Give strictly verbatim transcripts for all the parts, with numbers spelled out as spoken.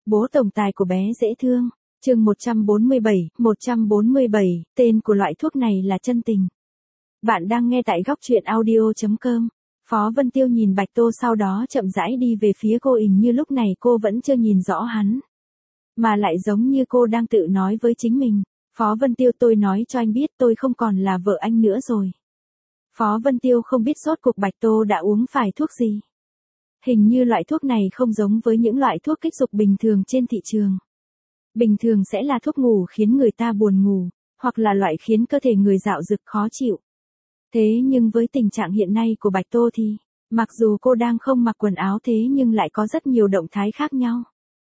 Bố tổng tài của bé dễ thương. Chương một trăm bốn mươi bảy, một trăm bốn mươi bảy, tên của loại thuốc này là chân tình. Bạn đang nghe tại góc truyện audio chấm com. Phó Vân Tiêu nhìn Bạch Tô sau đó chậm rãi đi về phía cô, hình như lúc này cô vẫn chưa nhìn rõ hắn. Mà lại giống như cô đang tự nói với chính mình. Phó Vân Tiêu, tôi nói cho anh biết tôi không còn là vợ anh nữa rồi. Phó Vân Tiêu không biết rốt cuộc Bạch Tô đã uống phải thuốc gì. Hình như loại thuốc này không giống với những loại thuốc kích dục bình thường trên thị trường. Bình thường sẽ là thuốc ngủ khiến người ta buồn ngủ, hoặc là loại khiến cơ thể người dạo dực khó chịu. Thế nhưng với tình trạng hiện nay của Bạch Tô thì, mặc dù cô đang không mặc quần áo thế nhưng lại có rất nhiều động thái khác nhau.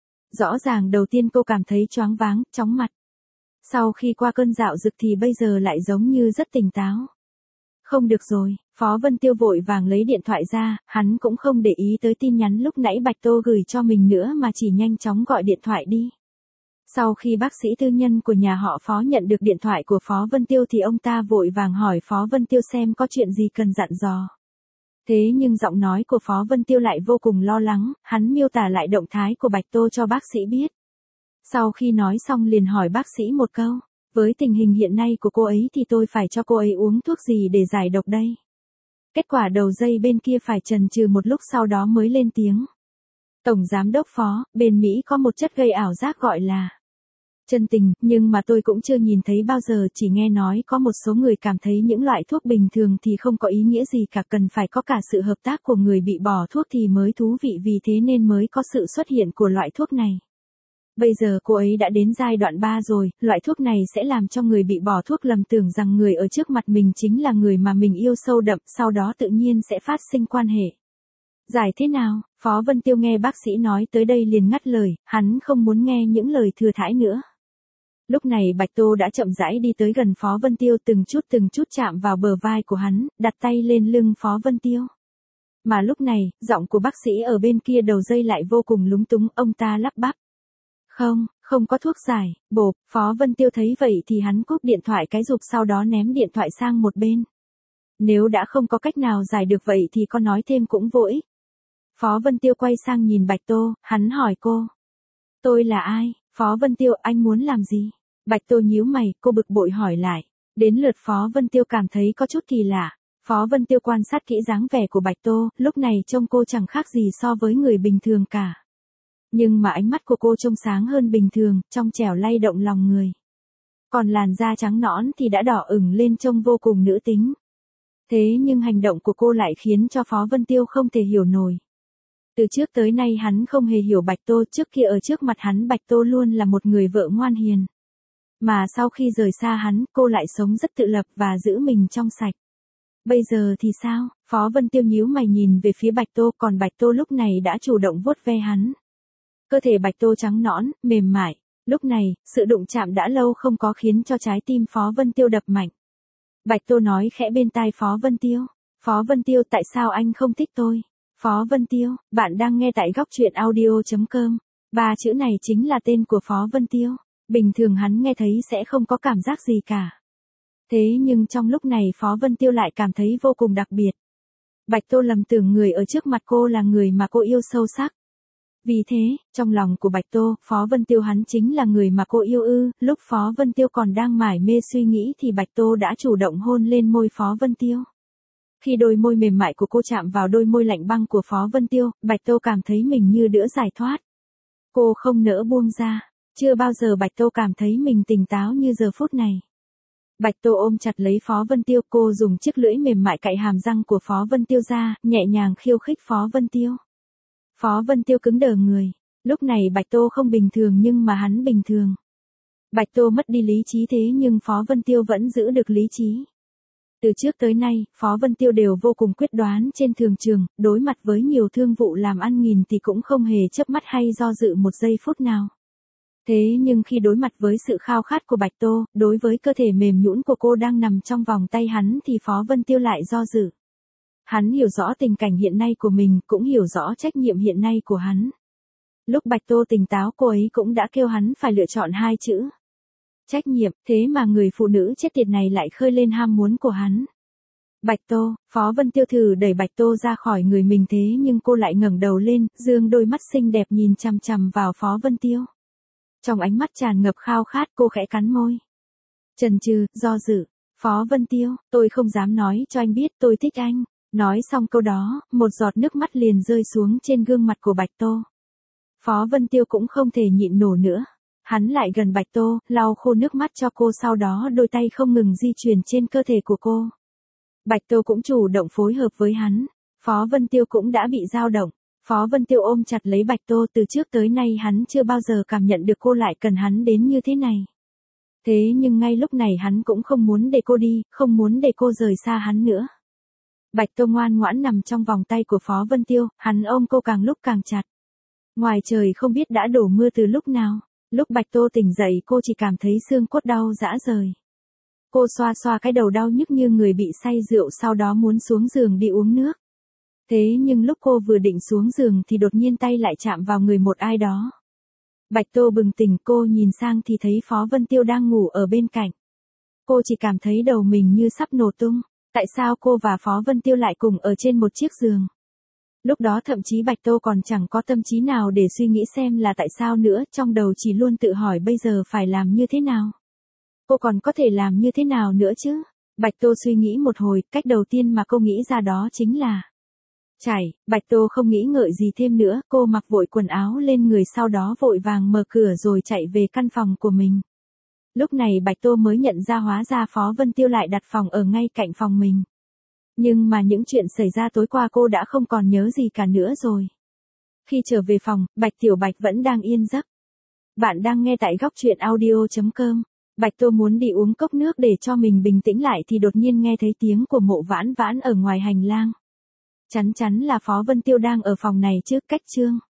Rõ ràng đầu tiên cô cảm thấy choáng váng, chóng mặt. Sau khi qua cơn dạo dực thì bây giờ lại giống như rất tỉnh táo. Không được rồi, Phó Vân Tiêu vội vàng lấy điện thoại ra, hắn cũng không để ý tới tin nhắn lúc nãy Bạch Tô gửi cho mình nữa mà chỉ nhanh chóng gọi điện thoại đi. Sau khi bác sĩ tư nhân của nhà họ Phó nhận được điện thoại của Phó Vân Tiêu thì ông ta vội vàng hỏi Phó Vân Tiêu xem có chuyện gì cần dặn dò. Thế nhưng giọng nói của Phó Vân Tiêu lại vô cùng lo lắng, hắn miêu tả lại động thái của Bạch Tô cho bác sĩ biết. Sau khi nói xong liền hỏi bác sĩ một câu, với tình hình hiện nay của cô ấy thì tôi phải cho cô ấy uống thuốc gì để giải độc đây? Kết quả đầu dây bên kia phải chần chừ một lúc sau đó mới lên tiếng. Tổng giám đốc Phó, bên Mỹ có một chất gây ảo giác gọi là chân tình, nhưng mà tôi cũng chưa nhìn thấy bao giờ, chỉ nghe nói có một số người cảm thấy những loại thuốc bình thường thì không có ý nghĩa gì cả, cần phải có cả sự hợp tác của người bị bỏ thuốc thì mới thú vị, vì thế nên mới có sự xuất hiện của loại thuốc này. Bây giờ cô ấy đã đến giai đoạn ba rồi, loại thuốc này sẽ làm cho người bị bỏ thuốc lầm tưởng rằng người ở trước mặt mình chính là người mà mình yêu sâu đậm, sau đó tự nhiên sẽ phát sinh quan hệ. Giải thế nào? Phó Vân Tiêu nghe bác sĩ nói tới đây liền ngắt lời, hắn không muốn nghe những lời thừa thãi nữa. Lúc này Bạch Tô đã chậm rãi đi tới gần Phó Vân Tiêu, từng chút từng chút chạm vào bờ vai của hắn, đặt tay lên lưng Phó Vân Tiêu. Mà lúc này, giọng của bác sĩ ở bên kia đầu dây lại vô cùng lúng túng, ông ta lắp bắp. Không, không có thuốc giải, bộp. Phó Vân Tiêu thấy vậy thì hắn cúp điện thoại cái rụp, sau đó ném điện thoại sang một bên. Nếu đã không có cách nào giải được vậy thì có nói thêm cũng vô ích. Phó Vân Tiêu quay sang nhìn Bạch Tô, hắn hỏi cô. Tôi là ai? Phó Vân Tiêu, anh muốn làm gì? Bạch Tô nhíu mày, cô bực bội hỏi lại. Đến lượt Phó Vân Tiêu cảm thấy có chút kỳ lạ. Phó Vân Tiêu quan sát kỹ dáng vẻ của Bạch Tô, lúc này trông cô chẳng khác gì so với người bình thường cả. Nhưng mà ánh mắt của cô trông sáng hơn bình thường, trong trẻo lay động lòng người. Còn làn da trắng nõn thì đã đỏ ửng lên, trông vô cùng nữ tính. Thế nhưng hành động của cô lại khiến cho Phó Vân Tiêu không thể hiểu nổi. Từ trước tới nay hắn không hề hiểu Bạch Tô, trước kia ở trước mặt hắn Bạch Tô luôn là một người vợ ngoan hiền. Mà sau khi rời xa hắn, cô lại sống rất tự lập và giữ mình trong sạch. Bây giờ thì sao? Phó Vân Tiêu nhíu mày nhìn về phía Bạch Tô, còn Bạch Tô lúc này đã chủ động vuốt ve hắn. Cơ thể Bạch Tô trắng nõn, mềm mại. Lúc này, sự đụng chạm đã lâu không có khiến cho trái tim Phó Vân Tiêu đập mạnh. Bạch Tô nói khẽ bên tai Phó Vân Tiêu. Phó Vân Tiêu, tại sao anh không thích tôi? Phó Vân Tiêu, bạn đang nghe tại góc truyện audio chấm com. Ba chữ này chính là tên của Phó Vân Tiêu. Bình thường hắn nghe thấy sẽ không có cảm giác gì cả. Thế nhưng trong lúc này Phó Vân Tiêu lại cảm thấy vô cùng đặc biệt. Bạch Tô lầm tưởng người ở trước mặt cô là người mà cô yêu sâu sắc. Vì thế, trong lòng của Bạch Tô, Phó Vân Tiêu hắn chính là người mà cô yêu ư. Lúc Phó Vân Tiêu còn đang mải mê suy nghĩ thì Bạch Tô đã chủ động hôn lên môi Phó Vân Tiêu. Khi đôi môi mềm mại của cô chạm vào đôi môi lạnh băng của Phó Vân Tiêu, Bạch Tô cảm thấy mình như đỡ giải thoát. Cô không nỡ buông ra. Chưa bao giờ Bạch Tô cảm thấy mình tỉnh táo như giờ phút này. Bạch Tô ôm chặt lấy Phó Vân Tiêu, cô dùng chiếc lưỡi mềm mại cạy hàm răng của Phó Vân Tiêu ra, nhẹ nhàng khiêu khích Phó Vân Tiêu. Phó Vân Tiêu cứng đờ người. Lúc này Bạch Tô không bình thường nhưng mà hắn bình thường. Bạch Tô mất đi lý trí thế nhưng Phó Vân Tiêu vẫn giữ được lý trí. Từ trước tới nay, Phó Vân Tiêu đều vô cùng quyết đoán trên thường trường, đối mặt với nhiều thương vụ làm ăn nghìn thì cũng không hề chớp mắt hay do dự một giây phút nào. Thế nhưng khi đối mặt với sự khao khát của Bạch Tô, đối với cơ thể mềm nhũn của cô đang nằm trong vòng tay hắn thì Phó Vân Tiêu lại do dự. Hắn hiểu rõ tình cảnh hiện nay của mình, cũng hiểu rõ trách nhiệm hiện nay của hắn. Lúc Bạch Tô tỉnh táo cô ấy cũng đã kêu hắn phải lựa chọn hai chữ. Trách nhiệm, thế mà người phụ nữ chết tiệt này lại khơi lên ham muốn của hắn. Bạch Tô, Phó Vân Tiêu thử đẩy Bạch Tô ra khỏi người mình thế nhưng cô lại ngẩng đầu lên, dương đôi mắt xinh đẹp nhìn chằm chằm vào Phó Vân Tiêu. Trong ánh mắt tràn ngập khao khát cô khẽ cắn môi. Chần chừ, do dự. Phó Vân Tiêu, tôi không dám nói cho anh biết tôi thích anh. Nói xong câu đó, một giọt nước mắt liền rơi xuống trên gương mặt của Bạch Tô. Phó Vân Tiêu cũng không thể nhịn nổi nữa. Hắn lại gần Bạch Tô, lau khô nước mắt cho cô, sau đó đôi tay không ngừng di chuyển trên cơ thể của cô. Bạch Tô cũng chủ động phối hợp với hắn. Phó Vân Tiêu cũng đã bị dao động. Phó Vân Tiêu ôm chặt lấy Bạch Tô, từ trước tới nay hắn chưa bao giờ cảm nhận được cô lại cần hắn đến như thế này. Thế nhưng ngay lúc này hắn cũng không muốn để cô đi, không muốn để cô rời xa hắn nữa. Bạch Tô ngoan ngoãn nằm trong vòng tay của Phó Vân Tiêu, hắn ôm cô càng lúc càng chặt. Ngoài trời không biết đã đổ mưa từ lúc nào. Lúc Bạch Tô tỉnh dậy cô chỉ cảm thấy xương cốt đau rã rời. Cô xoa xoa cái đầu đau nhức như người bị say rượu, sau đó muốn xuống giường đi uống nước. Thế nhưng lúc cô vừa định xuống giường thì đột nhiên tay lại chạm vào người một ai đó. Bạch Tô bừng tỉnh, cô nhìn sang thì thấy Phó Vân Tiêu đang ngủ ở bên cạnh. Cô chỉ cảm thấy đầu mình như sắp nổ tung. Tại sao cô và Phó Vân Tiêu lại cùng ở trên một chiếc giường? Lúc đó thậm chí Bạch Tô còn chẳng có tâm trí nào để suy nghĩ xem là tại sao nữa, trong đầu chỉ luôn tự hỏi bây giờ phải làm như thế nào. Cô còn có thể làm như thế nào nữa chứ? Bạch Tô suy nghĩ một hồi, cách đầu tiên mà cô nghĩ ra đó chính là chảy. Bạch Tô không nghĩ ngợi gì thêm nữa, cô mặc vội quần áo lên người, sau đó vội vàng mở cửa rồi chạy về căn phòng của mình. Lúc này Bạch Tô mới nhận ra hóa ra Phó Vân Tiêu lại đặt phòng ở ngay cạnh phòng mình. Nhưng mà những chuyện xảy ra tối qua cô đã không còn nhớ gì cả nữa rồi. Khi trở về phòng, Bạch Tiểu Bạch vẫn đang yên giấc. Bạn đang nghe tại góc truyện audio chấm com. Bạch Tô muốn đi uống cốc nước để cho mình bình tĩnh lại thì đột nhiên nghe thấy tiếng của Mộ Vãn Vãn ở ngoài hành lang. Chắn chắn là Phó Vân Tiêu đang ở phòng này chứ, cách Trương.